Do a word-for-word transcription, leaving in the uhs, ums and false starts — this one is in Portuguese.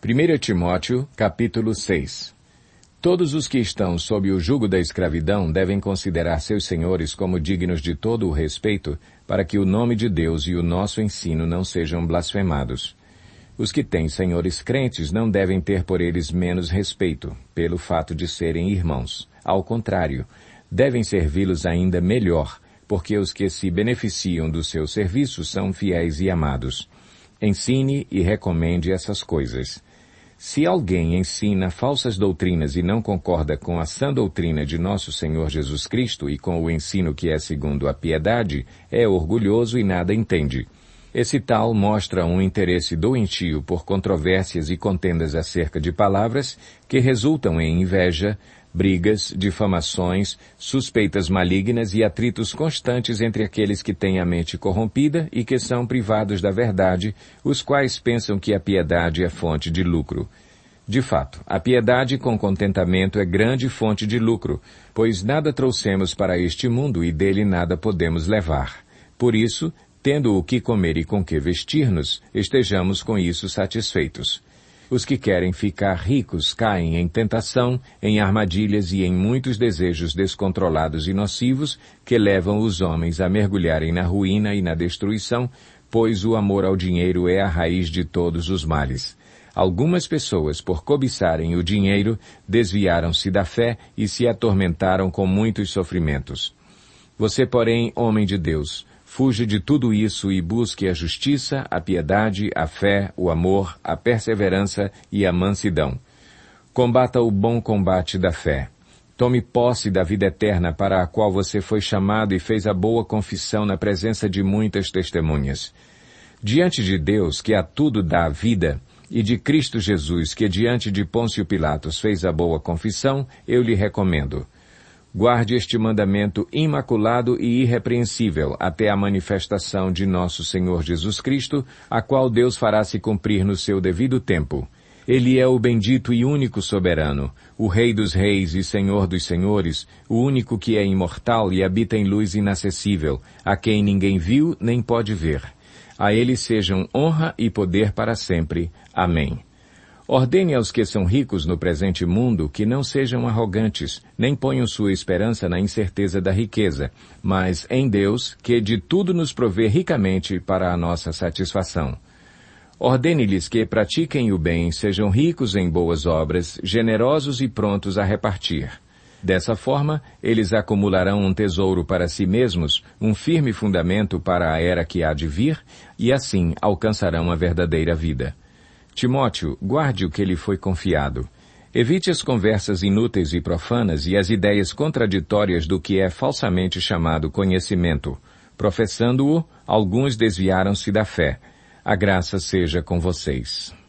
primeiro Timóteo, capítulo seis. Todos os que estão sob o jugo da escravidão devem considerar seus senhores como dignos de todo o respeito, para que o nome de Deus e o nosso ensino não sejam blasfemados. Os que têm senhores crentes não devem ter por eles menos respeito, pelo fato de serem irmãos. Ao contrário, devem servi-los ainda melhor, porque os que se beneficiam do seu serviço são fiéis e amados. Ensine e recomende essas coisas. Se alguém ensina falsas doutrinas e não concorda com a sã doutrina de nosso Senhor Jesus Cristo e com o ensino que é segundo a piedade, é orgulhoso e nada entende. Esse tal mostra um interesse doentio por controvérsias e contendas acerca de palavras que resultam em inveja, brigas, difamações, suspeitas malignas e atritos constantes entre aqueles que têm a mente corrompida e que são privados da verdade, os quais pensam que a piedade é fonte de lucro. De fato, a piedade com contentamento é grande fonte de lucro, pois nada trouxemos para este mundo e dele nada podemos levar. Por isso, tendo o que comer e com que vestir-nos, estejamos com isso satisfeitos. Os que querem ficar ricos caem em tentação, em armadilhas e em muitos desejos descontrolados e nocivos que levam os homens a mergulharem na ruína e na destruição, pois o amor ao dinheiro é a raiz de todos os males. Algumas pessoas, por cobiçarem o dinheiro, desviaram-se da fé e se atormentaram com muitos sofrimentos. Você, porém, homem de Deus, fuja de tudo isso e busque a justiça, a piedade, a fé, o amor, a perseverança e a mansidão. Combata o bom combate da fé. Tome posse da vida eterna para a qual você foi chamado e fez a boa confissão na presença de muitas testemunhas. Diante de Deus, que a tudo dá a vida, e de Cristo Jesus, que diante de Pôncio Pilatos fez a boa confissão, eu lhe recomendo. Guarde este mandamento imaculado e irrepreensível até a manifestação de nosso Senhor Jesus Cristo, a qual Deus fará se cumprir no seu devido tempo. Ele é o bendito e único soberano, o Rei dos reis e Senhor dos senhores, o único que é imortal e habita em luz inacessível, a quem ninguém viu nem pode ver. A ele sejam honra e poder para sempre. Amém. Ordene aos que são ricos no presente mundo que não sejam arrogantes, nem ponham sua esperança na incerteza da riqueza, mas em Deus, que de tudo nos provê ricamente para a nossa satisfação. Ordene-lhes que pratiquem o bem, sejam ricos em boas obras, generosos e prontos a repartir. Dessa forma, eles acumularão um tesouro para si mesmos, um firme fundamento para a era que há de vir, e assim alcançarão a verdadeira vida. Timóteo, guarde o que lhe foi confiado. Evite as conversas inúteis e profanas e as ideias contraditórias do que é falsamente chamado conhecimento. Professando-o, alguns desviaram-se da fé. A graça seja com vocês.